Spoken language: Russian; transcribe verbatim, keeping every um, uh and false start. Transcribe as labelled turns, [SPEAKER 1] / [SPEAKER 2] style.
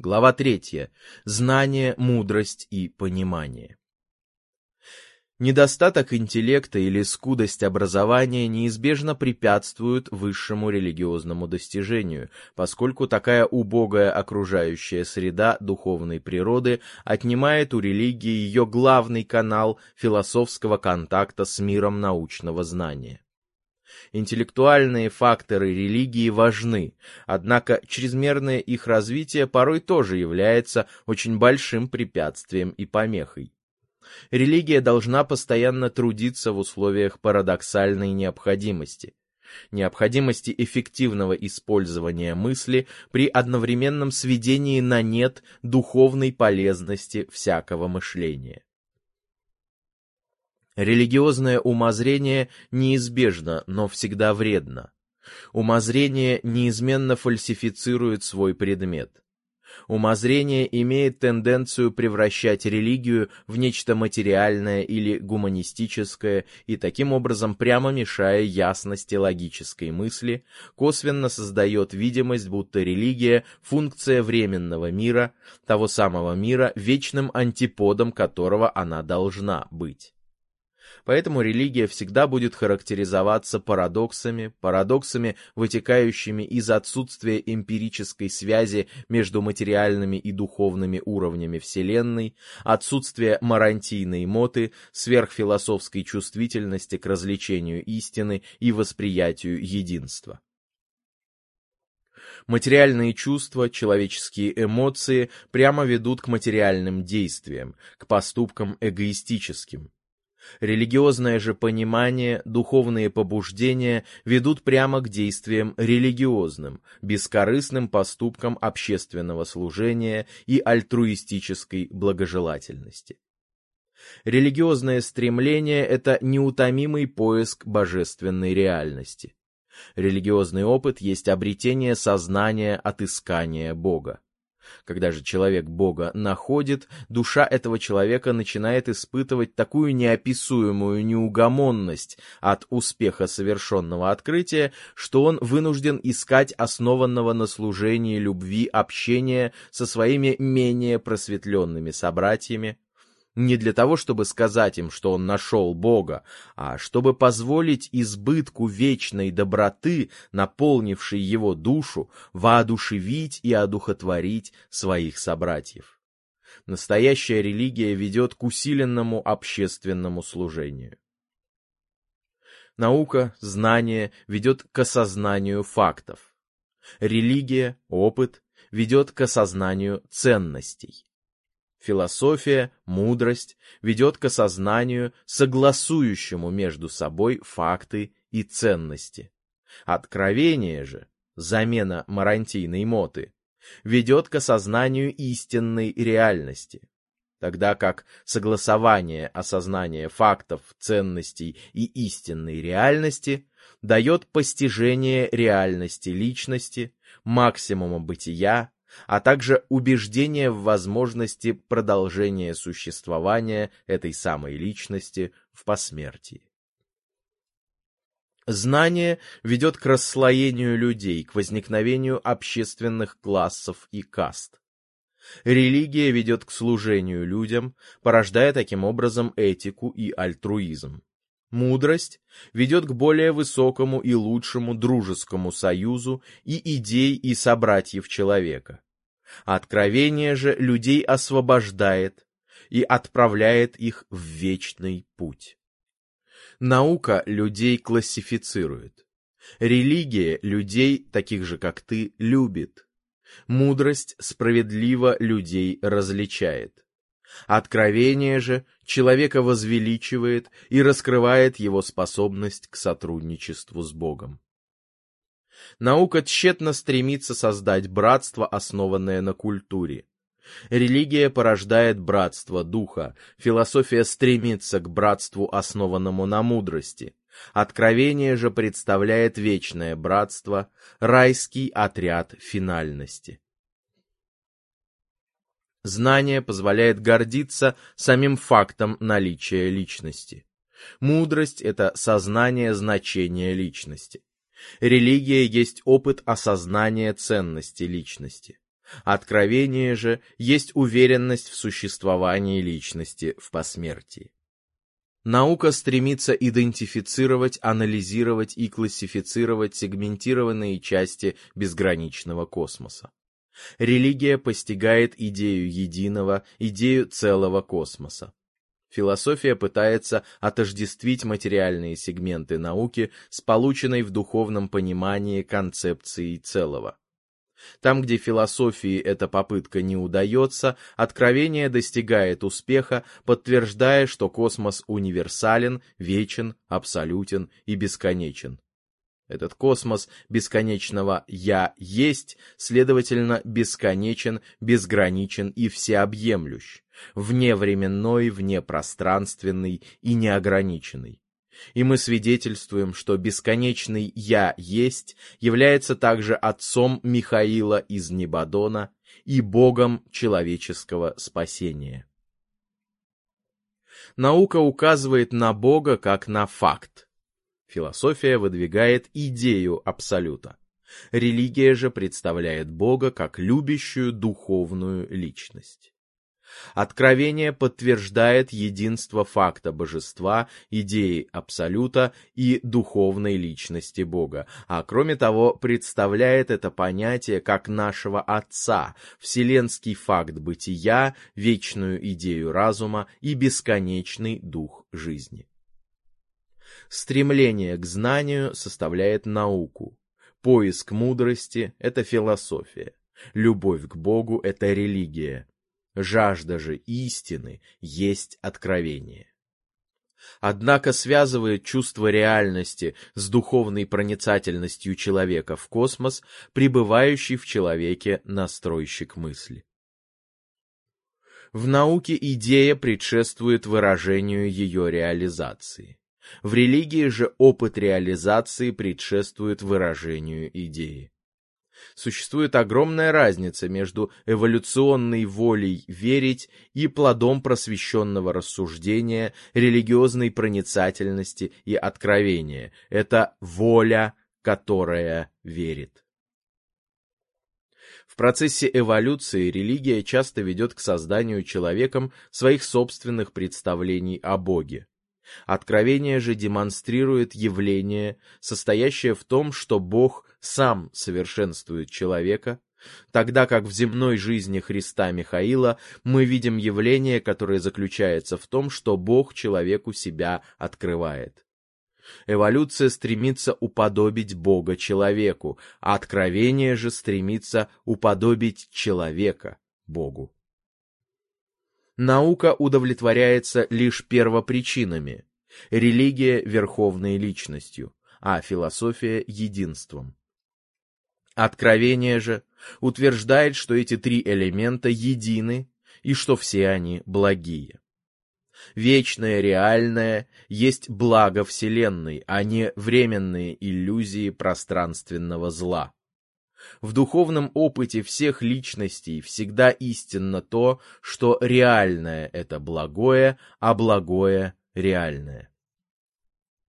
[SPEAKER 1] Глава третья. Знание, мудрость и понимание. Недостаток интеллекта или скудость образования неизбежно препятствуют высшему религиозному достижению, поскольку такая убогая окружающая среда духовной природы отнимает у религии ее главный канал философского контакта с миром научного знания. Интеллектуальные факторы религии важны, однако чрезмерное их развитие порой тоже является очень большим препятствием и помехой. Религия должна постоянно трудиться в условиях парадоксальной необходимости, необходимости эффективного использования мысли при одновременном сведении на нет духовной полезности всякого мышления. Религиозное умозрение неизбежно, но всегда вредно. Умозрение неизменно фальсифицирует свой предмет. Умозрение имеет тенденцию превращать религию в нечто материальное или гуманистическое и таким образом, прямо мешая ясности логической мысли, косвенно создает видимость, будто религия – функция временного мира, того самого мира, вечным антиподом которого она должна быть. Поэтому религия всегда будет характеризоваться парадоксами, парадоксами, вытекающими из отсутствия эмпирической связи между материальными и духовными уровнями Вселенной, отсутствия марантийной моты, сверхфилософской чувствительности к развлечению истины и восприятию единства. Материальные чувства, человеческие эмоции прямо ведут к материальным действиям, к поступкам эгоистическим. Религиозное же понимание, духовные побуждения ведут прямо к действиям религиозным, бескорыстным поступкам общественного служения и альтруистической благожелательности. Религиозное стремление – это неутомимый поиск божественной реальности. Религиозный опыт есть обретение сознания отыскания Бога. Когда же человек Бога находит, душа этого человека начинает испытывать такую неописуемую неугомонность от успеха совершенного открытия, что он вынужден искать основанного на служении любви общения со своими менее просветленными собратьями, не для того, чтобы сказать им, что он нашел Бога, а чтобы позволить избытку вечной доброты, наполнившей его душу, воодушевить и одухотворить своих собратьев. Настоящая религия ведет к усиленному общественному служению. Наука, знание ведет к осознанию фактов. Религия, опыт ведет к осознанию ценностей. Философия, мудрость ведет к осознанию, согласующему между собой факты и ценности. Откровение же, замена марантийной моты, ведет к осознанию истинной реальности, тогда как согласование осознания фактов, ценностей и истинной реальности дает постижение реальности личности, максимума бытия, а также убеждение в возможности продолжения существования этой самой личности в посмертии. Знание ведет к расслоению людей, к возникновению общественных классов и каст. Религия ведет к служению людям, порождая таким образом этику и альтруизм. Мудрость ведет к более высокому и лучшему дружескому союзу и идей и собратьев человека. Откровение же людей освобождает и отправляет их в вечный путь. Наука людей классифицирует. Религия людей, таких же как ты, любит. Мудрость справедливо людей различает. Откровение же человека возвеличивает и раскрывает его способность к сотрудничеству с Богом. Наука тщетно стремится создать братство, основанное на культуре. Религия порождает братство духа, философия стремится к братству, основанному на мудрости. Откровение же представляет вечное братство, райский отряд финальности. Знание позволяет гордиться самим фактом наличия личности. Мудрость — это сознание значения личности. Религия есть опыт осознания ценности личности. Откровение же есть уверенность в существовании личности в посмертии. Наука стремится идентифицировать, анализировать и классифицировать сегментированные части безграничного космоса. Религия постигает идею единого, идею целого космоса. Философия пытается отождествить материальные сегменты науки с полученной в духовном понимании концепцией целого. Там, где философии эта попытка не удается, откровение достигает успеха, подтверждая, что космос универсален, вечен, абсолютен и бесконечен. Этот космос бесконечного «Я есть», следовательно, бесконечен, безграничен и всеобъемлющ, вневременной, внепространственный и неограниченный. И мы свидетельствуем, что бесконечный «Я есть» является также отцом Михаила из Небодона и Богом человеческого спасения. Наука указывает на Бога как на факт. Философия выдвигает идею абсолюта. Религия же представляет Бога как любящую духовную личность. Откровение подтверждает единство факта божества, идеи абсолюта и духовной личности Бога, а кроме того представляет это понятие как нашего Отца, вселенский факт бытия, вечную идею разума и бесконечный дух жизни. Стремление к знанию составляет науку. Поиск мудрости — это философия. Любовь к Богу — это религия. Жажда же истины есть откровение. Однако связывает чувство реальности с духовной проницательностью человека в космос, пребывающий в человеке настройщик мысли. В науке идея предшествует выражению ее реализации. В религии же опыт реализации предшествует выражению идеи. Существует огромная разница между эволюционной волей верить и плодом просвещенного рассуждения, религиозной проницательности и откровения. Это воля, которая верит. В процессе эволюции религия часто ведет к созданию человеком своих собственных представлений о Боге. Откровение же демонстрирует явление, состоящее в том, что Бог сам совершенствует человека, тогда как в земной жизни Христа Михаила мы видим явление, которое заключается в том, что Бог человеку себя открывает. Эволюция стремится уподобить Бога человеку, а откровение же стремится уподобить человека Богу. Наука удовлетворяется лишь первопричинами, религия — верховной личностью, а философия — единством. Откровение же утверждает, что эти три элемента едины и что все они благие. Вечное, реальное есть благо Вселенной, а не временные иллюзии пространственного зла. В духовном опыте всех личностей всегда истинно то, что реальное — это благое, а благое — реальное.